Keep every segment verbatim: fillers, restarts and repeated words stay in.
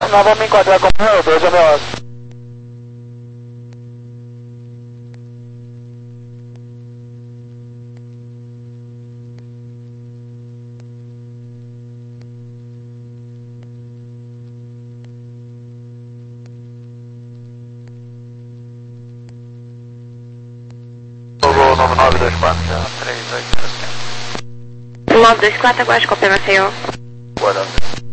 Não vamos enquadrar como eu, dois ameaças. nove nove dois quatro, três oito zero cinco. nove dois quatro, aguarde cópia Maceió. Guardando.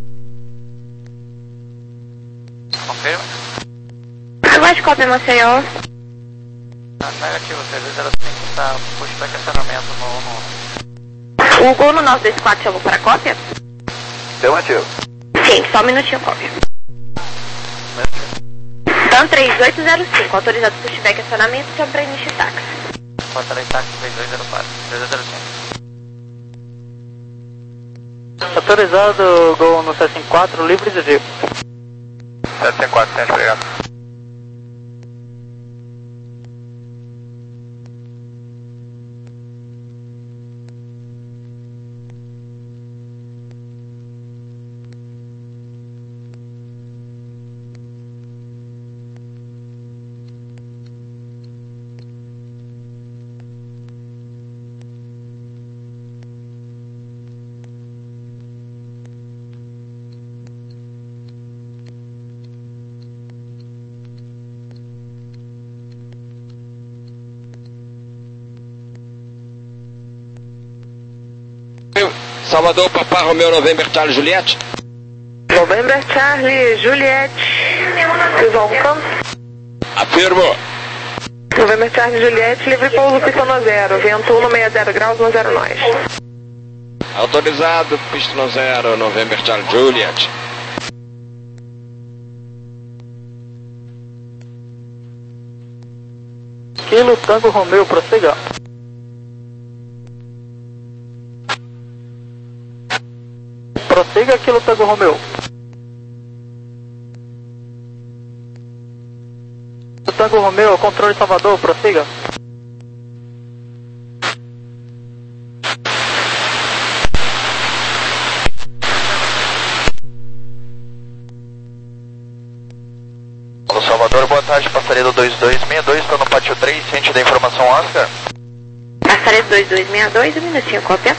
Confirma? Aguarde cópia Maceió. Ah, negativo, três dois zero cinco está pushback acionamento no no. O gol no nove dois quatro chamou para cópia? Afirmativo. Sim, só um minutinho, cópia. Então três oito zero cinco, autorizado pushback acionamento, chama para início de táxi. Portaria táxi três dois zero quatro, três dois zero cinco. Autorizado, gol no sete cinco quatro, livre de voo. sete cinco quatro, centro, obrigado. Salvador, Papá Romeu, November, Charlie, Juliette. November, Charlie, Juliette. Welcome. Afirmo. November, Charlie, Juliette, livre pouso, pista no zero. Vento um no sessenta e graus, no zero nós. Autorizado, pista no zero, November, Charlie, Juliette. Kilo Tango Romeu, prossiga. Prossiga, Kilo Tango Romeu. Tango Romeu, controle Salvador, prossiga. Alô, Salvador, boa tarde, passaria do dois dois seis dois, estou no pátio três, ciente da informação Oscar. Passaria do dois dois seis dois, um minutinho, cópia.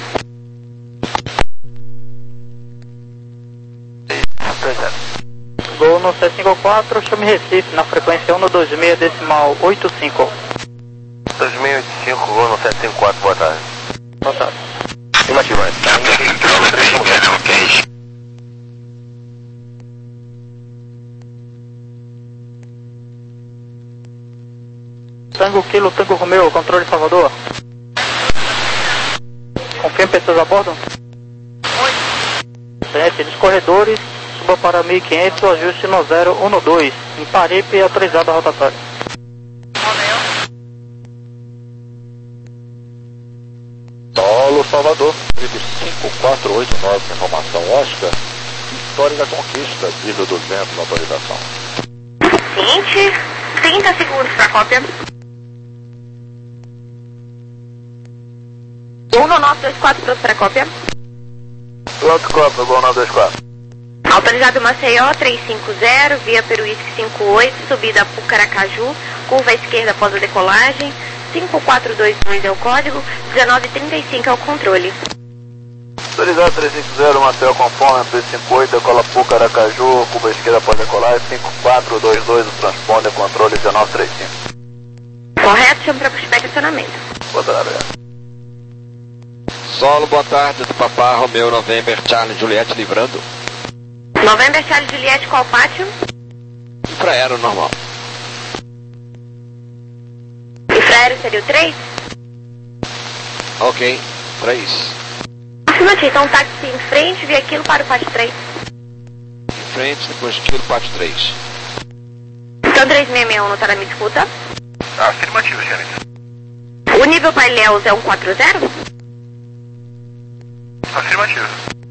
Gol no sete cinco quatro, chame Recife, na frequência um no dois seis decimal oito cinco. dois mil e oitenta e cinco, gol no sete cinco quatro, boa tarde. Boa tarde. Afirmativo, está indo. Tango Kilo Tango Romeu, controle Salvador. Confirma pessoas a bordo? Sete dos corredores, suba para mil e quinhentos, ajuste no zero um no dois. Em Paripe, autorizado a rotatória. Solo Salvador, cinco quatro oito nove, informação Oscar. Vitória da Conquista, nível duzentos, autorização. vinte, trinta segundos para cópia. um no nove dois quatro, pronto para cópia. Pronto, cópia, gol nove dois quatro. Autorizado Maceió, trezentos e cinquenta, via Peruísque cinquenta e oito, subida Pucaracaju, curva à esquerda após a decolagem, cinco quatro dois dois é o código, dezenove trinta e cinco é o controle. Autorizado trezentos e cinquenta, Maceió conforme, P cinquenta e oito, decola Pucaracaju, curva à esquerda após decolagem, cinco quatro dois dois, o transponder, controle dezenove trinta e cinco. Correto, chama para pushback acionamento. Boa tarde, obrigado. Solo, boa tarde, do Papá Romeu, November, Charlie, Juliette, livrando. November, Charlie, Juliette, qual pátio? Infraero normal. Infraero seria o três? Ok, três. Afirmativo, então táxi em frente, via aquilo para o pátio três. Em frente, depois de quilo, pátio três. Então três seis seis um não está na minha escuta. Afirmativo, senhorita. O nível para Ilhéus é cento e quarenta? Afirmativo.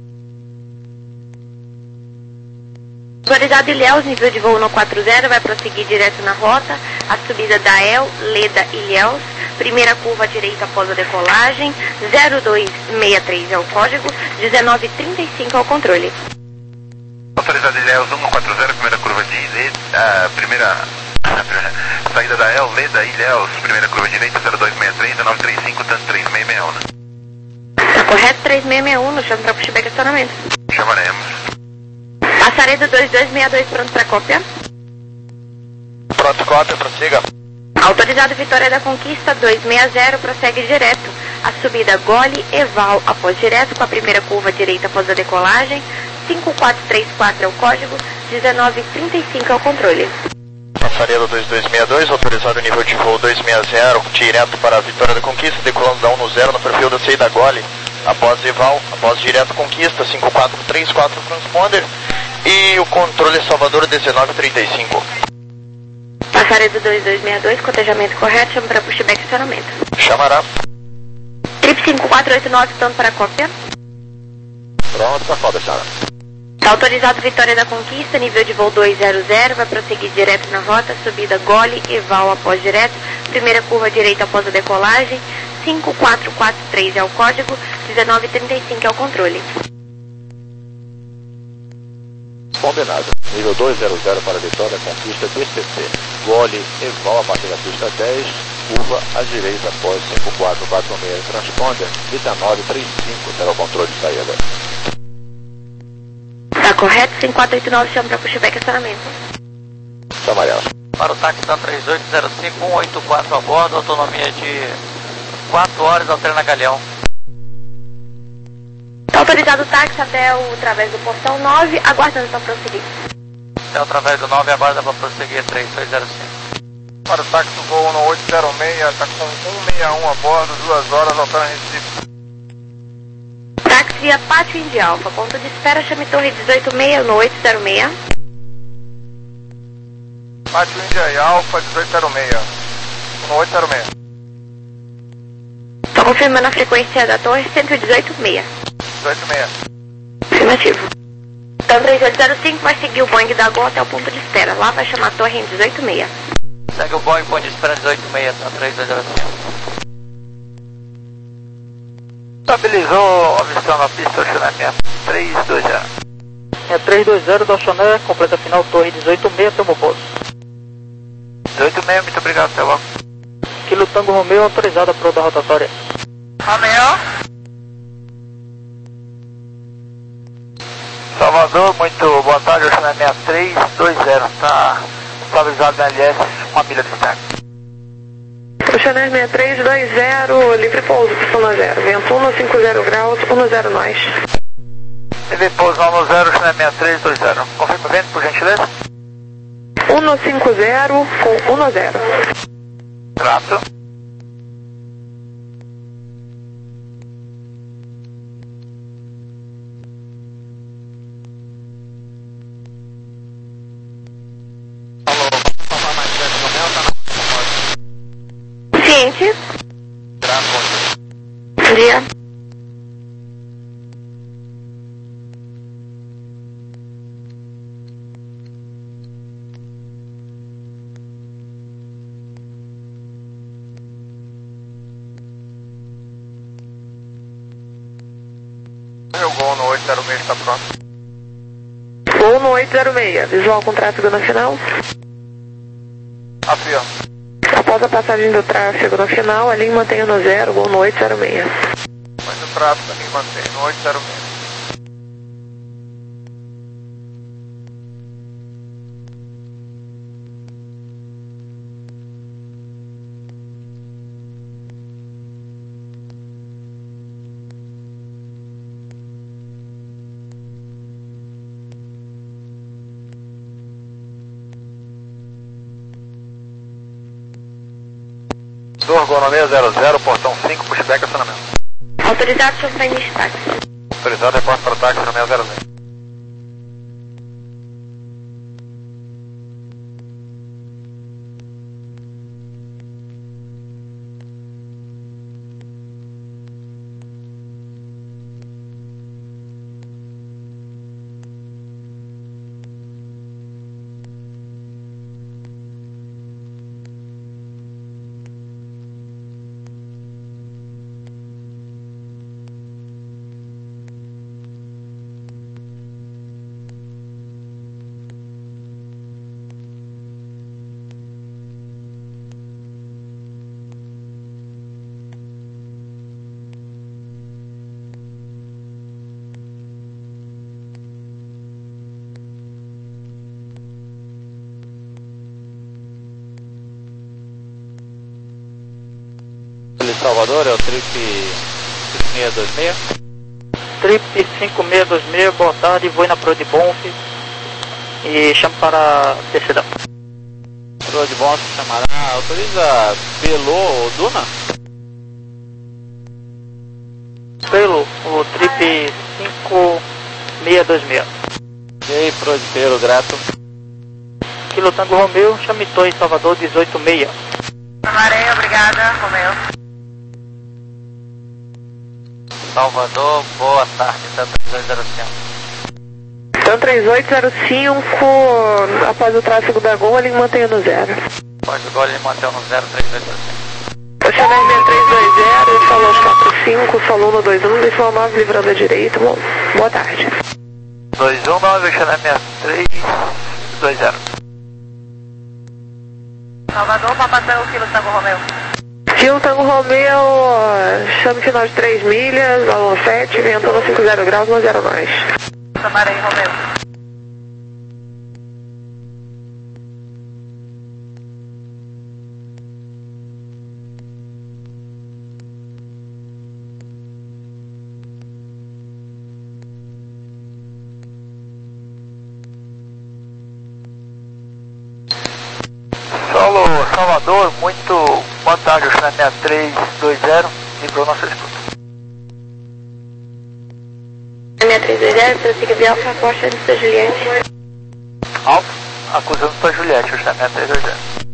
Autorizado Ilhéus, nível de voo no quarenta, vai prosseguir direto na rota, a subida da El, Leda, Ilhéus, primeira curva à direita após a decolagem, zero dois seis três é o código, dezenove trinta e cinco é o controle. Autorizado Ilhéus um no quarenta, A primeira, a saída da El, Leda, Ilhéus, primeira curva direita, zero dois seis três, um nove três cinco, tanto três seis seis um, né? Tá correto, três seis seis um, no chão para pushback acionamento. Chamaremos. Passaredo dois dois seis dois, pronto para cópia. Pronto, cópia, prossiga. Autorizado Vitória da Conquista dois seis zero, prossegue direto. A subida Gole, Eval, após direto com a primeira curva direita após a decolagem. cinco quatro três quatro é o código, dezenove trinta e cinco é o controle. Passaredo dois dois seis dois, autorizado nível de voo dois seis zero, direto para a Vitória da Conquista, decolando da um no zero no perfil da saída Gole. Após Eval, após direto Conquista, cinco quatro três quatro transponder. E o controle Salvador dezenove trinta e cinco. Passaredo dois dois seis dois, cotejamento correto, chama para pushback acionamento. Chamará. Trip cinco quatro oito nove, pronto para cópia. Pronto para cópia, senhora. Está autorizado Vitória da Conquista, nível de voo dois zero zero, vai prosseguir direto na rota, subida Gole, Eval após direto, primeira curva direita após a decolagem, cinco quatro quatro três é o código, dezenove trinta e cinco é o controle. Combinado. Nível dois zero zero para Vitória, Conquista D C C. Gole, Eval a partir da pista dez, curva à direita após cinco quatro quatro seis, transponder, dezenove trinta e cinco, será o controle de saída. Está correto, cinco quatro oito nove, chama para pushback acionamento. Chamarela. Para o táxi da três oito zero cinco um oito quatro a bordo, autonomia de quatro horas, alterna Galeão. Está autorizado o táxi até o através do portão nove, aguardando para prosseguir. Até através do nove, aguarda para prosseguir três oito zero cinco. Para o táxi do voo no oito zero seis, está com cento e sessenta e um a bordo, duas horas, alterna Recife. Táxi via Pátio Indy Alfa, ponto de espera, chame Torre dezoito seis no oito zero seis. Pátio Indy Alfa dezoito zero seis, no oito zero seis. Estou confirmando a frequência da torre cento e dezoito seis. dezoito seis. Afirmativo. Então três oito zero cinco vai seguir o Boeing da Gol até o ponto de espera. Lá vai chamar a torre em dezoito seis. Segue o Boeing, ponto de espera dezoito seis, tá três oito zero cinco. Estabilizou, avistando a pista, Oceané três dois zero. É três dois zero da Oceané, completa final torre dezoito seis, tamo posto. dezoito seis, muito obrigado, até logo. Kilo Tango Romeo, autorizada para da rotatória. Romeo. Salvador, muito boa tarde, Oceané sessenta e três dois zero, está estabilizado na L S, uma milha distante. Oceané sessenta e três dois zero, livre pouso, pista zero, vento um no cinco zero graus, um no zero nós. Livre pouso um no zero, Oceané sessenta e três dois zero. Confirma o vento, por gentileza. um no cinco zero com um no zero. Trato. Ciente. Bom dia. Meu gol no oito zero seis está pronto. Voo no oito zero seis, visual com tráfego nacional. Afirma. Após a passagem do tráfego no final, a linha mantém no zero, voo no oito zero seis. Mas o tráfego também mantém no oito zero seis. Ergonomia zero zero, portão cinco, pushback, acionamento. Autorizado, chama para início táxi. Autorizado, reporte para o táxi no seis zero zero. Salvador, é o Trip cinco seis dois seis. Trip cinco seis dois seis, boa tarde, vou na Pro de Bonf e chamo para descida. Pro de Bonf chamará, autoriza Belo ou Duna? Pelo, o Trip cinco seis dois seis. Ok, Pro de Pelo, grato. Kilo Tango Romeu, chame Torre Salvador dezoito seis. Amarei, obrigada, Romeu. Salvador, boa tarde, Santa três zero cinco. Então três oito zero cinco, após o tráfego da Gol, ele mantém no zero. Pode agora ele mantém no zero três dois zero cinco. Chanel seis três dois zero, falou aos quatro cinco, falou no dois um, decimal nove, livrando a direita. Bom, boa tarde. dois um nove, Chanel seis três dois zero. Salvador, Papa Tango, Kilo Tango Romeu. Kilo Tango Romeu, chame final de três milhas, Alon sete, vento no cinco zero graus, um zero nós. Amarei, Romeu. Solo Salvador, muito boa tarde, o Chanel seis três dois zero, livrou nossa escuta. seis três dois zero, prossiga via Alfa Forte antes da Juliette. Alfa, acusando para Juliette, o Chanel seis três dois zero.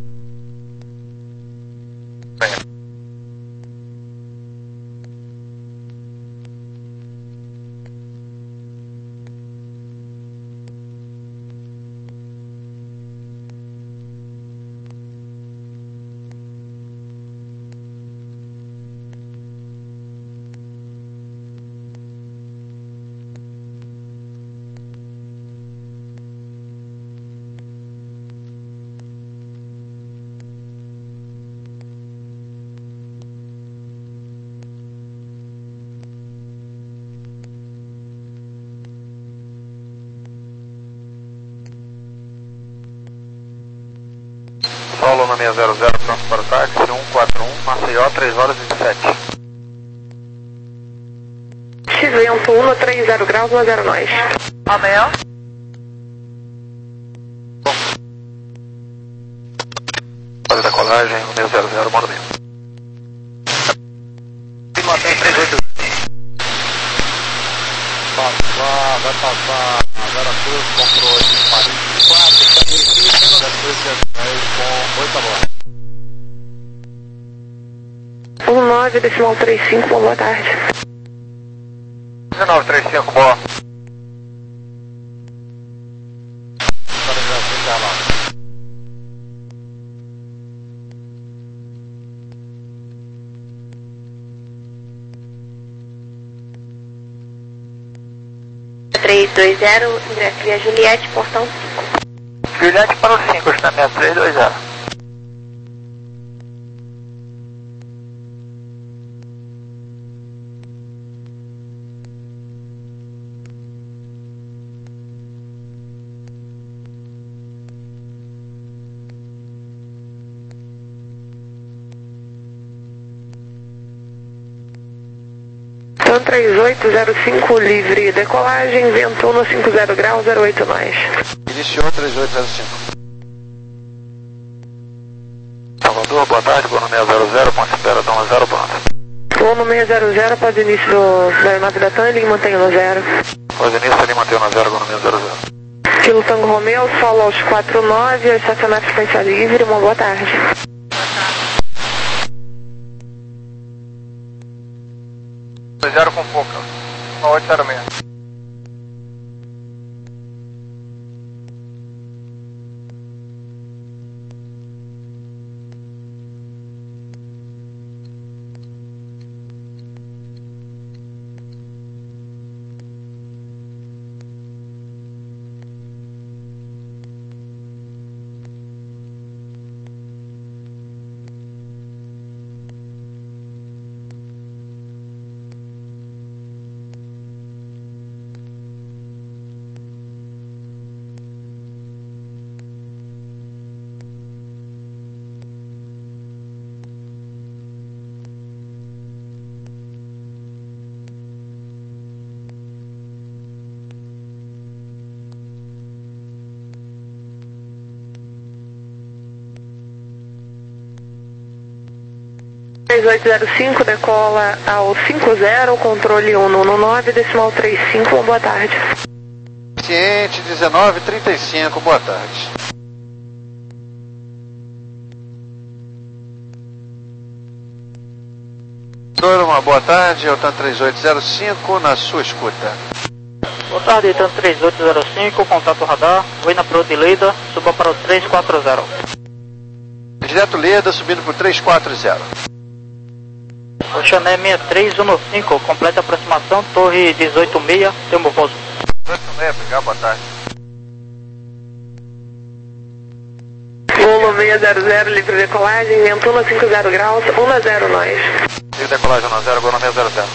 Solo na seis zero zero, pronto para o táxi, um quatro um, Maceió, três horas e dezessete. Vento um no três zero graus, um zero nós. Romeu. Fase da colagem, um seis zero zero, manda bem. Mantém três oito. Passar, vai passar, Vera Cruz comprou de Paris quatro, depois com oito a bordo. um nove, decimal três cinco, boa tarde. dezenove trinta e cinco, boa. três dois zero, ingresso via Juliette, portão cinco. Juliette para o cinco, está seis três dois zero. Então três oito zero cinco, livre decolagem, vento no cinco zero graus, zero oito nós. Iniciou três oito zero cinco. Salvador, boa tarde, vou no seis zero zero, ponto espera, dá um zero, pronto. Vou no seis zero zero, após o início do, da aeronave da TAM, ele mantém no zero. Após o início ele mantém no zero, vou no seis zero zero. Kilo Tango Romeu, solo aos quatro nove, estacionar frequência livre, uma boa tarde. zero com pouca, uma oito zero seis. oito zero cinco, decola ao cinco zero, controle um um nove, decimal trinta e cinco, boa tarde. Ciente dezenove trinta e cinco, boa tarde. Uma boa tarde, Eltan três oito zero cinco, na sua escuta. Boa tarde, Eltan três oito zero cinco, contato radar, Voina Pro de Leda, suba para o três quatro zero. Direto Leda, subindo para o três quatro zero. Oxané seis três um cinco, completa aproximação, torre dezoito seis, termo pouso. dezoito seis, obrigado, boa tarde. Volo seis zero zero, livre decolagem, vento um cinco zero graus, um zero nós. Livre decolagem um zero, Gol seis zero zero.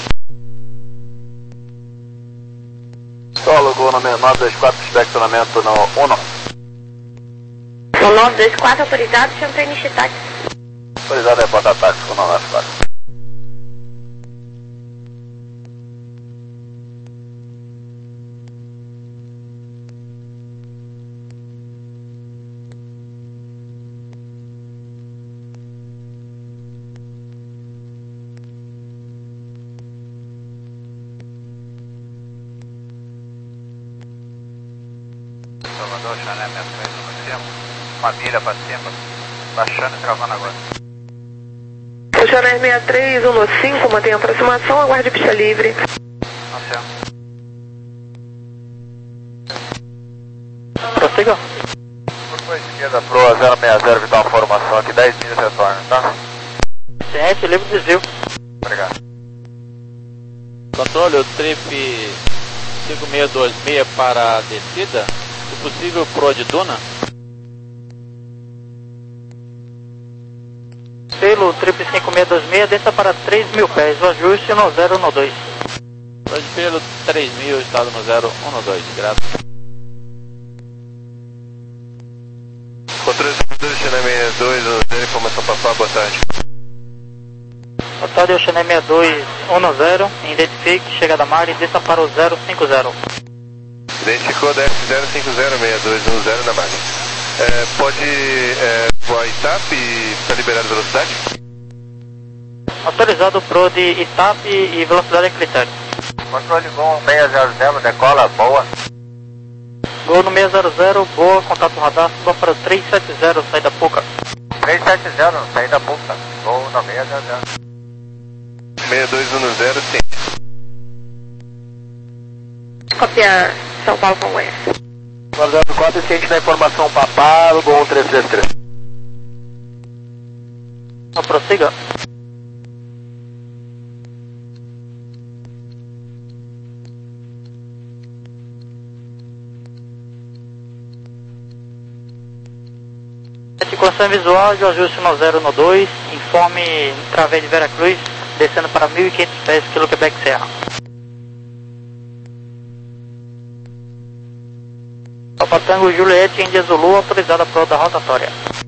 Solo, Gol nove dois quatro, espectronamento no um. No nove dois quatro, autorizado, chama para iniciar táxi. Autorizado é porta táxi, com nove dois quatro. Salvador, Chané seis três um cinco, uma milha para cima, baixando e travando agora. O Chané seis três um cinco, mantém a aproximação, aguarde pista livre. Prossiga. Por esquerda, Pro zero seis zero, Vital formação aqui, dez milhas retorno, tá? Ciente, livre desvio. Obrigado. Controle, o trip cinco seis dois seis para a descida, se possível Pro de Duna. Pelo trip cinco seis dois seis, desça para três mil pés, o ajuste no zero um dois. Pode pelo três mil, estado no zero um dois, graças. Controle dois, Chané seis dois, zero, informação para boa tarde. Boa tarde, Chané seis dois um zero, identifique, chegada mar e desça para o zero cinco zero. Identificou D F zero cinco zero seis dois um zero na margem. É, pode é, voar Itap e está liberado velocidade? Autorizado Pro de Itap e velocidade é critério. Controle Gol seis zero zero, decola, boa. Gol no seis zero zero, boa, contato radar, suba para o três sete zero, saída Puca. três sete zero, saída Puca, Gol no seis zero zero. seis dois um zero, sim. Copia São Paulo com Goiás. Guardando quatro, ciente da informação Paparo, Gol três três três. Não, prossiga. Condição visual de ajuste no zero no dois, informe através de Veracruz, descendo para mil e quinhentos pés, quilo Quebec Serra. Papa Tango Juliette Índia Zulu, autorizada para da rotatória.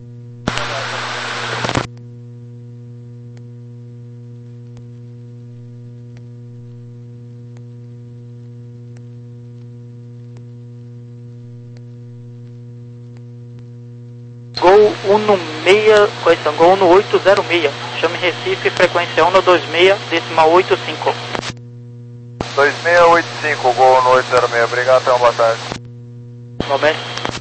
Gol um seis, correção, Gol no oito zero seis, chame Recife, frequência um dois seis, decimal oito cinco. dois seis oito cinco, Gol no oito zero seis, obrigado, até uma boa tarde. Momento.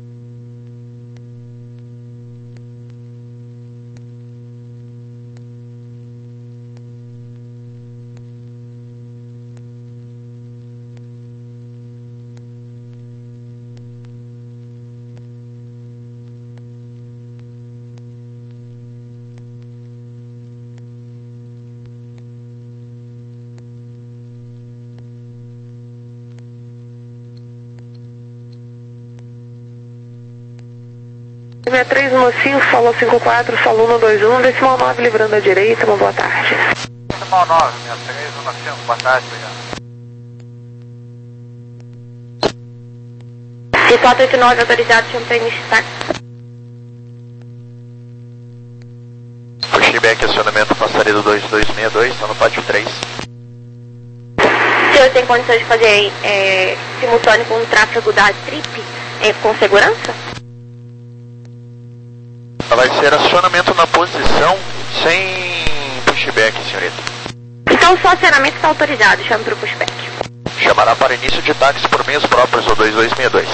seis três um cinco, solo cinco quatro, solo um dois um, decimal nove, livrando à direita, uma boa tarde. Decimal nove, seis três um cinco, boa tarde, obrigado. C quatro oito nove, autorizado, chama para iniciar. Pushback, acionamento passaredo dois dois seis dois, está no pátio três. O senhor tem condições de fazer é, simultâneo com o tráfego da Trip é, com segurança? Vai ser acionamento na posição sem pushback, senhorita. Então só acionamento está autorizado, chame para o pushback. Chamará para início de táxi por meios próprios, o dois dois seis dois.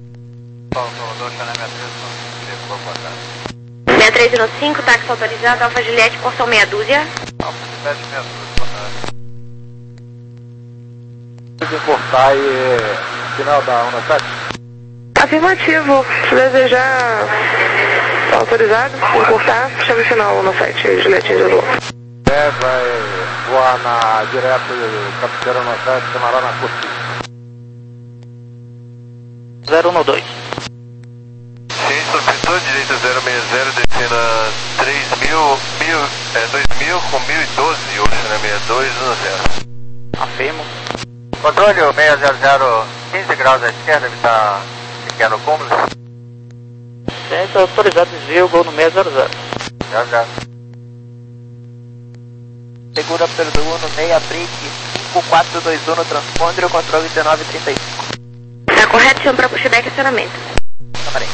sessenta e três zero cinco, táxi autorizado, Alfa Juliette, porção meia dúzia. Alfa Juliette, meia dúzia, boa tarde. Importar e final da onda sete? Afirmativo. Se desejar, está autorizado. Encurtar, chave final no site, Juliette Azul. É, vai voar na, direto Capiteira no sete, chamará na curtida. zero um dois. Sim, solicitude, direita zero seis zero, descendo três mil, mil, é, dois mil com mil e doze, oficina sessenta e dois um zero. Afirmo. Controle, o seis zero zero, quinze graus à esquerda, está pequeno cômodo. Centro autorizado, desvio, gol no seis zero zero. Já, já. Segura pelo Uno, meia brick, cinco quatro dois um no transponder, o controle dezenove trinta e cinco. Tá correto, chama para pushback acionamento. Chamarei.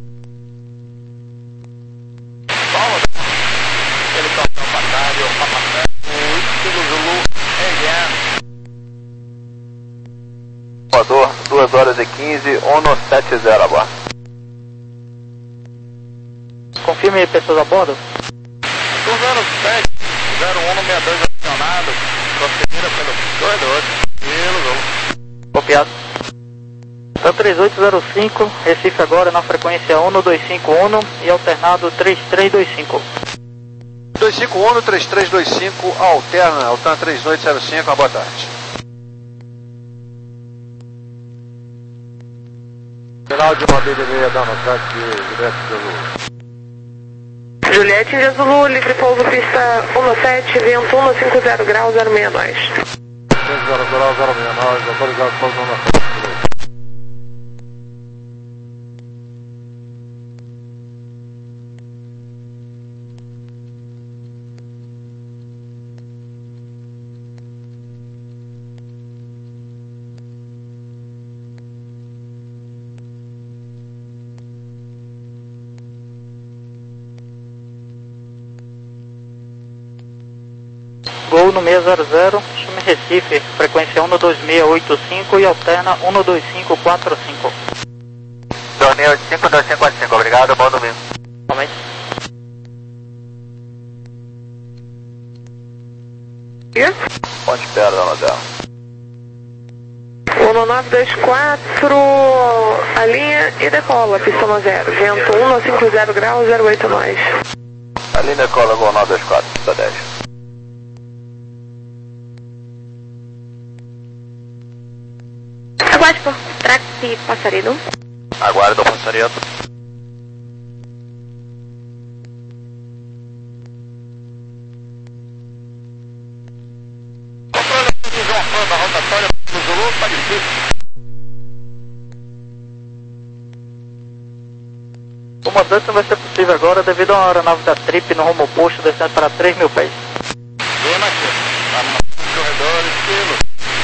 Helicóptero batalha, Papa Kilo Zulu, Voador, duas horas e quinze, Uno sete zero a bordo. Confirme pessoas a bordo. zero sete zero um seis dois acionado, prosseguida pelo corredor, Kilo Zulu. Copiado. Então três oito zero cinco, Recife agora na frequência um dois cinco um e alternado três três dois cinco. dois cinco um, três três dois cinco, alterna, alterna três oito zero cinco, uma boa tarde. Final de mobília meia da nossa direto Zulu. Juliette Azul, livre pouso pista um sete, vento um cinco zero graus, zero seis nove. cinco zero zero zero seis nove, autorizado pouso um sete. Gol no seis zero zero, chame Recife, frequência um dois seis oito cinco e alterna um dois cinco quatro cinco. dois seis oito cinco, dois cinco quatro cinco, obrigado, bom domingo. Somente. Ponte espera, dona Dela. um nove dois quatro, a linha e decola, pista um zero, vento um cinco zero graus, zero oito nove. A linha cola, gol nove dois quatro, pista dez. Aguarde por táxi Passaredo. Aguarda o passaredo. Controle de visão da rotatória do Zulu, Pacific. O comandante não vai ser possível agora devido a uma aeronave da Trip no rumo oposto descendo para três mil pés. Zona aqui. Vamos no corredor, estilo.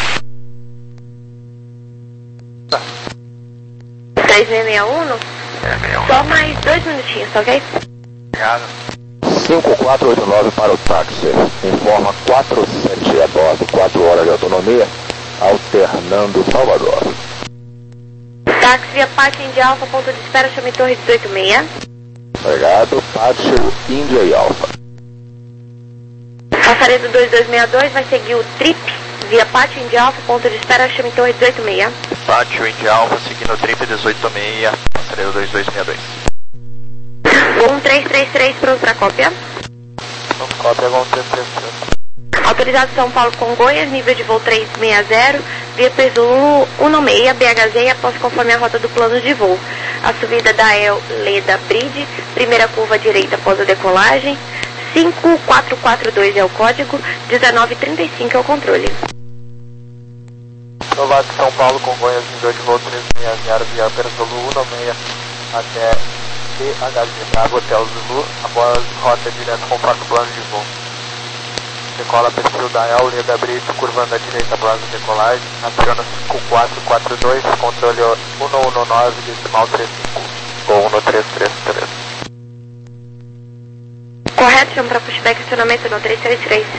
três seis seis um? Só mais dois minutinhos, tá ok? Obrigado. cinco quatro oito nove para o táxi. Informa quatro sete a bordo, quatro horas de autonomia, alternando Salvador. Táxi via Pátio India Alfa, ponto de espera, chame Torre dezoito seis. Obrigado, Pátio Índia e Alfa. Passaredo dois dois seis dois vai seguir o Trip via Pátio India Alfa, ponto de espera, chame Torre dezoito seis. Pátio India Alfa, seguindo o Trip dezoito seis, passaredo dois dois seis dois. um três três três, pronto para cópia. Vamos cópia, vamos três três três. Autorizado São Paulo Congonhas, nível de voo três seis zero, via peso um seis, B H Z, após conforme a rota do plano de voo. A subida da El Leda Bridge, primeira curva à direita após a decolagem, cinco quatro quatro dois é o código, dezenove trinta e cinco é o controle. Novato São Paulo Congonhas, nível de voo três seis zero, via peso um seis até B H Z, Bravo Hotel Zulu, após rota direta conforme o plano de voo. Decola perfil da El Leda Bridge, curvando à direita após a decolagem, aciona cinco quatro quatro dois, controle um um nove, decimal trinta e cinco, ou um três três três. Correto. correto, chamo para pushback, acionamento no três três três.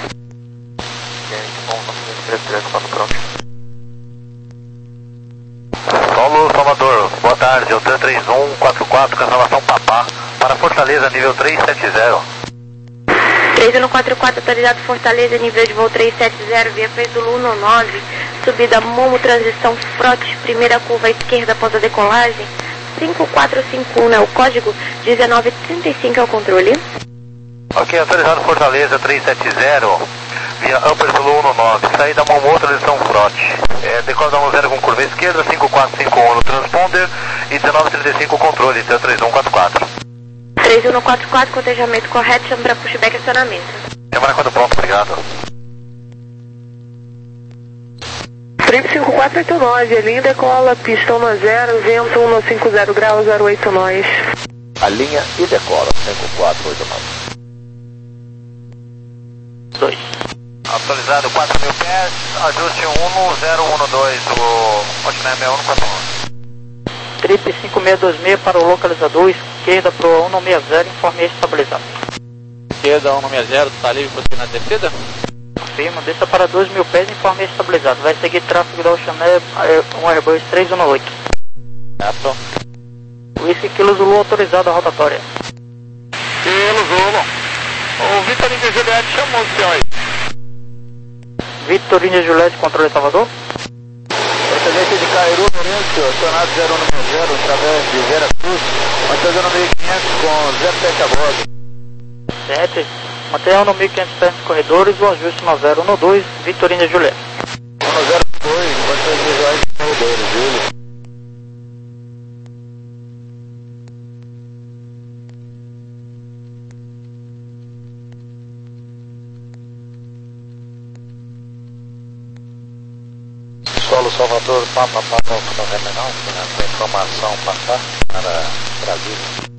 Solo Salvador, boa tarde, Altan três um quatro quatro, cancelação Papá, para Fortaleza, nível três sete zero. três um quatro quatro, autorizado Fortaleza, nível de voo três sete zero, via fez do Luno nove, subida Momo, transição Frote, primeira curva à esquerda após a decolagem, cinco quatro cinco um é o código, dezenove trinta e cinco é o controle. Ok, autorizado Fortaleza três sete zero, via Upper Zulu um nove, saída Momo, transição Frote. É, decola da um zero com curva à esquerda, cinco quatro cinco um no transponder e dezenove trinta e cinco o controle, então três um quatro quatro. três um quatro quatro, cotejamento correto, chamo para pushback, acionamento. Semana quando pronto, obrigado. Trip cinco quatro oito nove, linha decola, pista um zero, vento um cinco zero graus, zero oito nós. A linha e decola, cinco quatro oito nove. dois. Atualizado quatro mil pés, ajuste um zero um dois, o continente seis um quatro um. Trip cinco seis dois seis para o localizador, esquerda para o um seis zero, informe estabilizado. Esquerda um seis zero, está livre para você na descida? Confirma, desça para dois mil pés, informe estabilizado. Vai seguir tráfego da Ocean Air, um Airbus três um oito. Certo. Whisky Kilo Zulu autorizado a rotatória. Kilo Zulu. O Vitorino de Juliette chamou o senhor aí. Vitorino Juliette, controle Salvador. Excelência de Cairu, Lourenço, acionado zero um zero, através de Vera Cruz, mantendo mil e quinhentos com zero sete a bordo. sete. Mantenha no mil e quinhentos pés nos corredores, o ajuste no zero um dois, Vitorino Juliette. um zero dois, condições visuais de corredores, Júlio. Solo Salvador, Papa, Papa, Novembro, com informação Papa para Brasília.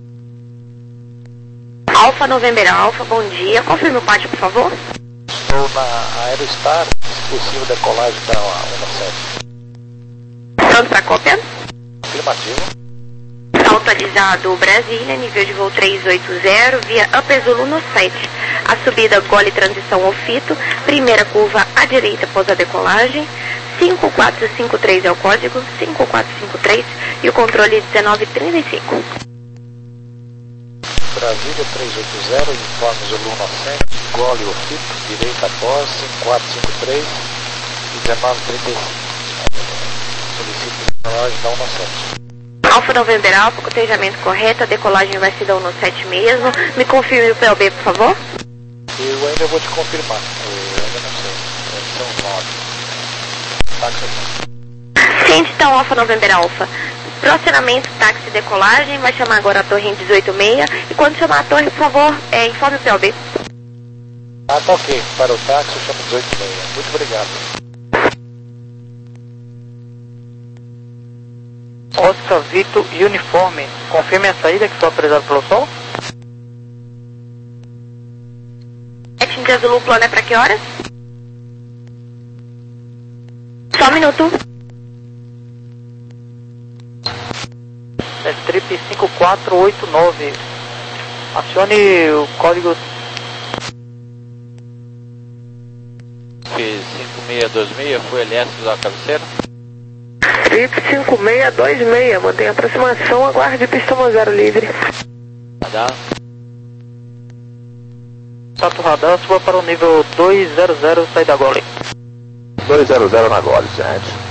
Alfa November Alfa, bom dia. Confirme o pátio, por favor. Estou na Aerostar, se possível decolagem da um sete. Pronto para cópia? Afirmativo. Está autorizado Brasília, nível de voo três oito zero, via Upper Zulu no sete. A subida Gole transição Ofito, primeira curva à direita após a decolagem, cinco quatro cinco três é o código, cinco quatro cinco três e o controle dezenove trinta e cinco. Brasília três oito zero, informe Zulu inocente, Gole Ofito, direita após, cinco quatro cinco três e dezenove trinta e cinco. Solicito decolagem da um sete. Alfa November Alfa, cotejamento correto, a decolagem vai ser da um sete mesmo. Me confirme o P O B, por favor. Eu ainda vou te confirmar, eu ainda não sei, são nove. Táxi. Sim, então, Alfa November Alfa. Processamento, táxi, decolagem, vai chamar agora a torre em dezoito seis e quando chamar a torre, por favor, é, informe o P O B. Ah, tá ok, para o táxi eu chamo dezoito seis. Muito obrigado. Oscar Vito e uniforme, confirme a saída que foi autorizada pelo Sol. India Zulu, plano é para que horas? Só um minuto. É Trip cinco quatro oito nove. Acione o código. cinco seis dois seis, foi L S da cabeceira. Trip cinco seis dois seis, mantenha aproximação, aguarde pista um zero livre. Radar. Tato radar, suba para o nível dois zero zero, saída Gole. dois zero zero na Gole, gente.